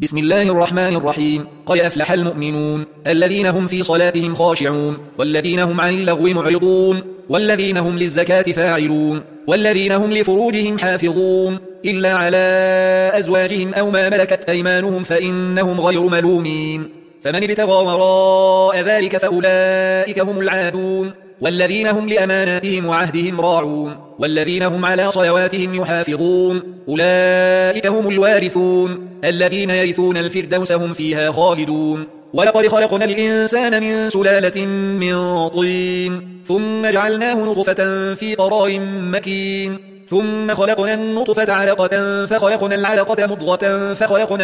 بسم الله الرحمن الرحيم. قد أفلح المؤمنون الذين هم في صلاتهم خاشعون والذين هم عن اللغو معرضون والذين هم للزكاة فاعلون والذين هم لفروجهم حافظون إلا على أزواجهم أو ما ملكت أيمانهم فإنهم غير ملومين. فمن ابتغى وراء ذلك فأولئك هم العادون والذين هم لأماناتهم وعهدهم راعون والذين هم على صلواتهم يحافظون أولئك هم الوارثون الذين يرثون الفردوس هم فيها خالدون. ولقد خلقنا الإنسان من سلالة من طين ثم جعلناه نطفة في قرار مكين ثم خلقنا النطفة علقة فخلقنا العلقة مضغة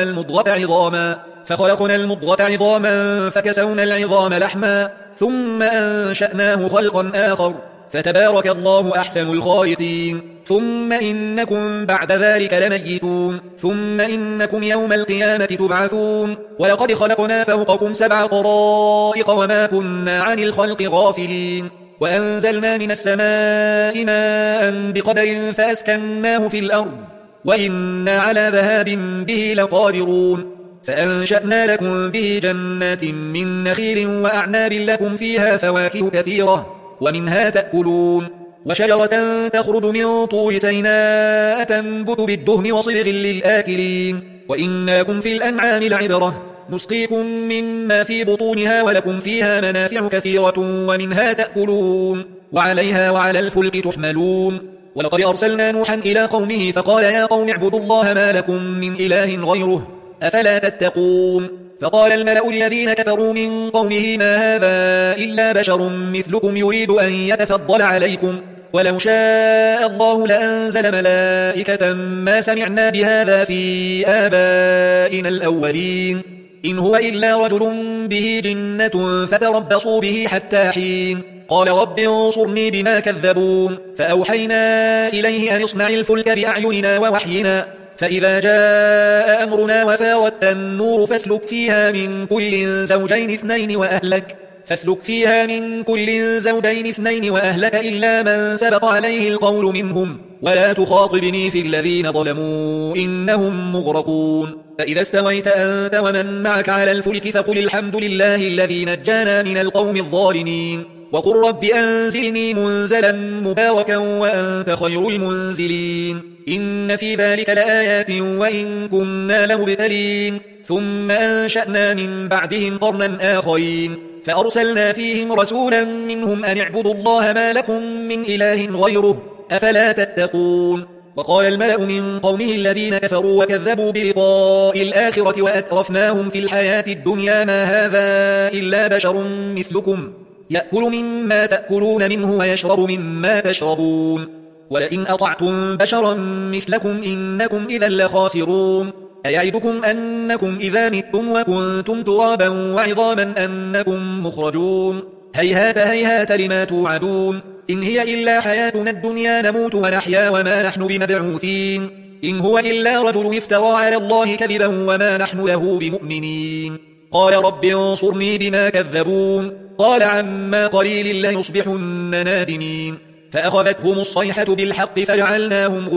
فخلقنا المضغة عظاما فكسونا العظام لحما ثم أنشأناه خلقا آخر فتبارك الله أحسن الخالقين. ثم إنكم بعد ذلك لميتون ثم إنكم يوم القيامة تبعثون. ولقد خلقنا فوقكم 7 طرائق وما كنا عن الخلق غافلين وأنزلنا من السماء ماء بقدر فأسكناه في الأرض وإنا على ذهاب به لقادرون. فأنشأنا لكم به جنات من نخيل وأعناب لكم فيها فواكه كثيرة ومنها تأكلون وشجرة تخرج من طور سيناء تنبت بالدهن وصبغ للآكلين وإن لكم في الأنعام لعبرة نسقيكم مما في بطونها ولكم فيها منافع كثيرة ومنها تأكلون وعليها وعلى الفلك تحملون. ولقد أرسلنا نوحا إلى قومه فقال يا قوم اعبدوا الله ما لكم من إله غيره أفلا تتقون. فقال الملأ الذين كفروا من قومه ما هذا إلا بشر مثلكم يريد أن يتفضل عليكم ولو شاء الله لأنزل ملائكة ما سمعنا بهذا في آبائنا الأولين إن هو إلا رجل به جنة فتربصوا به حتى حين. قال رب انصرني بما كذبون. فأوحينا إليه أن اصنع الفلك بأعيننا ووحينا فإذا جاء أمرنا وفاردت النور فاسلك فيها من كل زوجين اثنين وأهلك إلا من سبق عليه القول منهم ولا تخاطبني في الذين ظلموا إنهم مغرقون. فإذا استويت أنت ومن معك على الفلك فقل الحمد لله الذي نجانا من القوم الظالمين وقل رب أنزلني منزلا مباركا وأنت خير المنزلين. إن في ذلك لآيات وإن كنا لمبتلين. ثم أنشأنا من بعدهم قرنا آخرين فأرسلنا فيهم رسولا منهم أن اعبدوا الله ما لكم من إله غيره أفلا تتقون. وقال الملأ من قومه الذين كفروا وكذبوا بلقاء الآخرة وأترفناهم في الحياة الدنيا ما هذا إلا بشر مثلكم يأكل مما تأكلون منه ويشرب مما تشربون ولئن أطعتم بشرا مثلكم إنكم إذا لخاسرون. أيعدكم أنكم إذا متم وكنتم ترابا وعظاما أنكم مخرجون هيهات هيهات لما توعدون. إن هي إلا حياتنا الدنيا نموت ونحيا وما نحن بمبعوثين إن هو إلا رجل افترى على الله كذبا وما نحن له بمؤمنين. قال رب انصرني بما كذبون. قال عما قليل ليصبحن نادمين. فأخذتهم الصيحة بالحق فجعلناهم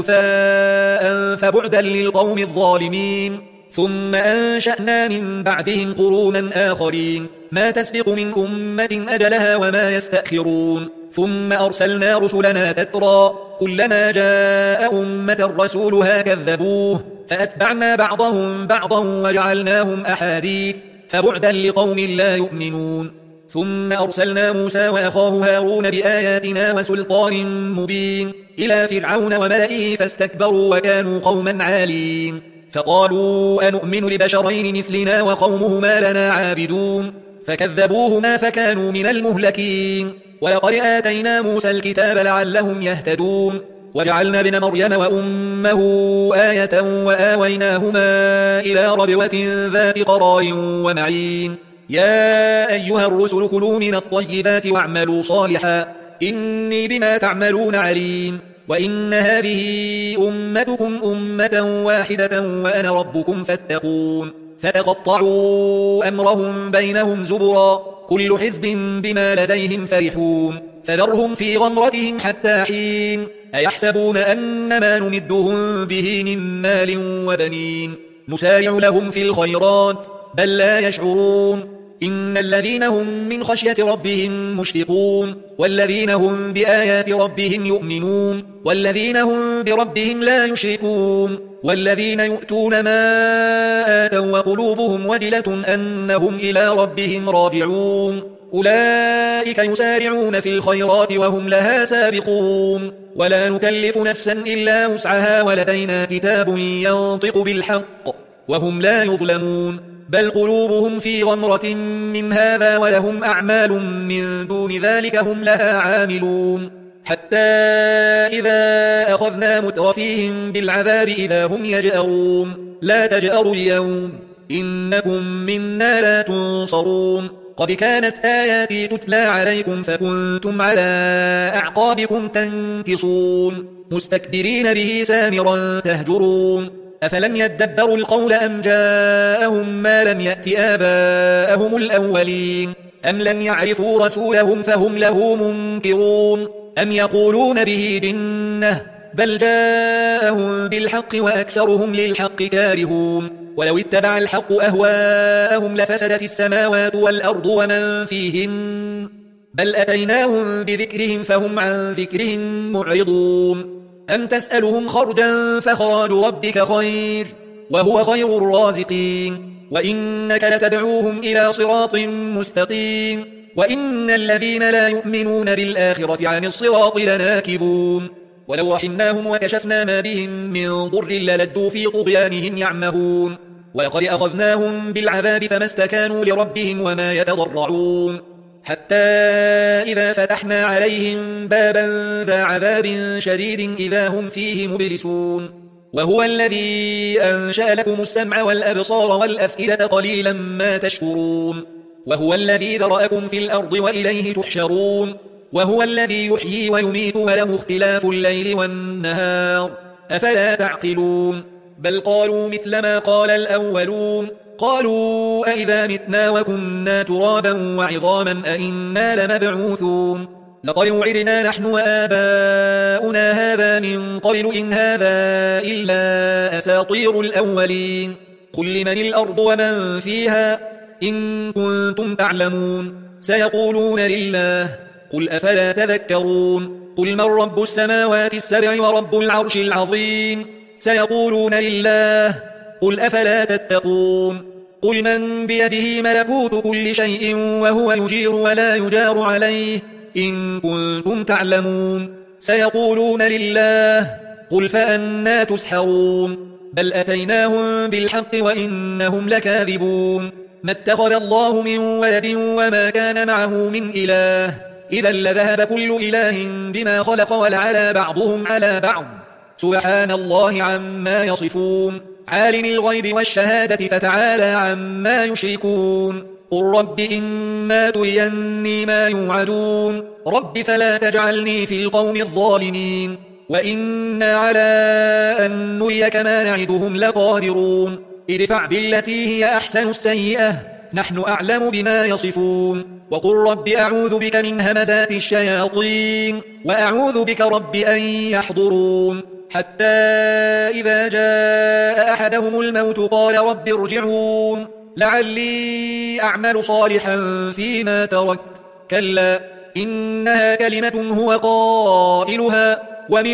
غثاء فبعدا للقوم الظالمين. ثم أنشأنا من بعدهم قرونا آخرين ما تسبق من أمة أجلها وما يستأخرون. ثم أرسلنا رسلنا تترى كلما جاء أمة رسولها كذبوه فأتبعنا بعضهم بعضا وجعلناهم أحاديث فبعدا لقوم لا يؤمنون. ثم أرسلنا موسى وأخاه هارون بآياتنا وسلطان مبين إلى فرعون وملئه فاستكبروا وكانوا قوما عالين فقالوا أنؤمن لبشرين مثلنا وقومهما لنا عابدون فكذبوهما فكانوا من المهلكين. ولقد آتينا موسى الكتاب لعلهم يهتدون وجعلنا ابن مريم وأمه آية وآويناهما إلى ربوة ذات قرار ومعين. يا أيها الرسل كلوا من الطيبات واعملوا صالحا إني بما تعملون عليم. وإن هذه أمتكم أمة واحدة وأنا ربكم فاتقون. فتقطعوا أمرهم بينهم زبرا كل حزب بما لديهم فرحون فذرهم في غمرتهم حتى حين. أيحسبون أن ما نمدهم به من مال وبنين نسارع لهم في الخيرات بل لا يشعرون إن الذين هم من خشية ربهم مشفقون والذين هم بآيات ربهم يؤمنون والذين هم بربهم لا يشركون والذين يؤتون ما آتوا وقلوبهم وجلة أنهم إلى ربهم راجعون أولئك يسارعون في الخيرات وهم لها سابقون ولا نكلف نفسا إلا وسعها ولدينا كتاب ينطق بالحق وهم لا يظلمون بل قلوبهم في غمرة من هذا ولهم أعمال من دون ذلك هم لها عاملون حتى إذا أخذنا مترفيهم بالعذاب إذا هم يجأرون لا تجأروا اليوم إنكم منا لا تنصرون قد كانت آياتي تتلى عليكم فكنتم على أعقابكم تنكصون مستكبرين به سامرا تهجرون أفلم يدبروا القول أم جاءهم ما لم يأت آباءهم الأولين أم لم يعرفوا رسولهم فهم له منكرون أم يقولون به جنة بل جاءهم بالحق وأكثرهم للحق كارهون ولو اتبع الحق أهواءهم لفسدت السماوات والأرض ومن فيهن بل أتيناهم بذكرهم فهم عن ذكرهم معرضون أم تسألهم خرجا فخراج ربك خير وهو خير الرازقين وإنك لتدعوهم إلى صراط مستقيم وإن الذين لا يؤمنون بالآخرة عن الصراط لناكبون ولو رحمناهم وكشفنا ما بهم من ضر للجوا في طغيانهم يعمهون ولقد أخذناهم بالعذاب فما استكانوا لربهم وما يتضرعون حتى إذا فتحنا عليهم بابا ذا عذاب شديد إذا هم فيه مبلسون وهو الذي أنشأ لكم السمع والأبصار والأفئدة قليلا ما تشكرون وهو الذي ذرأكم في الأرض وإليه تحشرون وهو الذي يحيي ويميت وله اختلاف الليل والنهار أفلا تعقلون بل قالوا مثل ما قال الأولون قالوا أئذا متنا وكنا ترابا وعظاما أئنا لمبعوثون لقد وعدنا نحن وآباؤنا هذا من قبل إن هذا إلا أساطير الأولين قل لمن الأرض ومن فيها إن كنتم تعلمون سيقولون لله قل أفلا تذكرون قل من رب السماوات السبع ورب العرش العظيم سيقولون لله قل أفلا تتقون قل من بيده ملكوت كل شيء وهو يجير ولا يجار عليه إن كنتم تعلمون سيقولون لله قل فأنا تسحرون بل أتيناهم بالحق وإنهم لكاذبون ما اتخذ الله من ولد وما كان معه من إله إذا لذهب كل إله بما خلق ولعلى بعضهم على بعض سبحان الله عما يصفون عالم الغيب والشهادة فتعالى عما يشركون قل رب إما تريني ما يوعدون رب فلا تجعلني في القوم الظالمين وإنا على أن نريك ما نعدهم لقادرون ادفع بالتي هي أحسن السيئة نحن أعلم بما يصفون وقل رب أعوذ بك من همزات الشياطين وأعوذ بك رب أن يحضرون حتى إذا جاء أحدهم الموت قال رب ارجعون لعلي أعمل صالحا فيما تركت كلا إنها كلمة هو قائلها ومن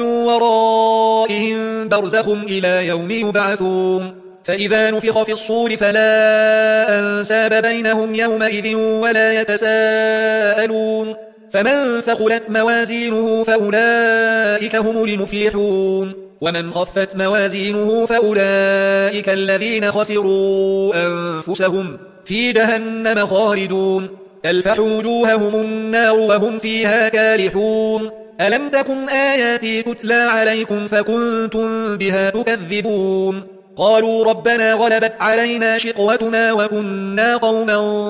ورائهم برزخ إلى يوم يبعثون فإذا نفخ في الصور فلا أنساب بينهم يومئذ ولا يتساءلون فمن ثقلت موازينه فأولئك هم المفلحون ومن خفت موازينه فأولئك الذين خسروا أنفسهم في جهنم خالدون تلفح وجوههم النار وهم فيها كالحون ألم تكن آياتي تتلى عليكم فكنتم بها تكذبون قالوا ربنا غلبت علينا شقوتنا وكنا قوما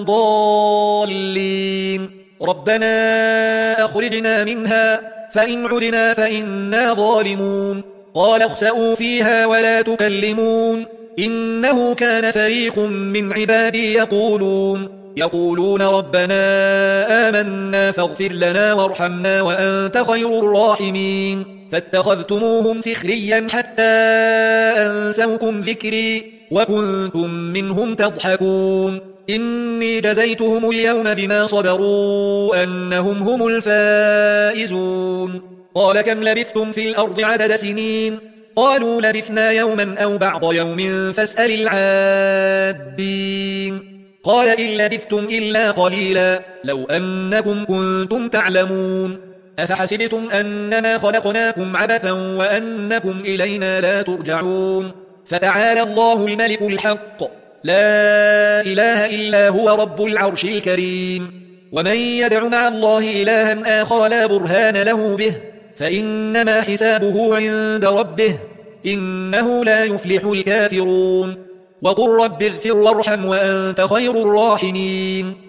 ضالين ربنا أخرجنا منها فإن عدنا فإنا ظالمون قال اخسئوا فيها ولا تكلمون إنه كان فريق من عبادي يقولون ربنا آمنا فاغفر لنا وارحمنا وأنت خير الراحمين فاتخذتموهم سخريا حتى أنسوكم ذكري وكنتم منهم تضحكون إني جزيتهم اليوم بما صبروا أنهم هم الفائزون قال كم لبثتم في الأرض عدد سنين قالوا لبثنا يوما أو بعض يوم فاسأل العادين قال إن لبثتم إلا قليلا لو أنكم كنتم تعلمون أفحسبتم أنما خلقناكم عبثا وأنكم إلينا لا ترجعون فتعالى الله الملك الحق لا إله إلا هو رب العرش الكريم ومن يدع مع الله إلها آخر لا برهان له به فإنما حسابه عند ربه إنه لا يفلح الكافرون وقل رب اغفر وارحم وأنت خير الراحمين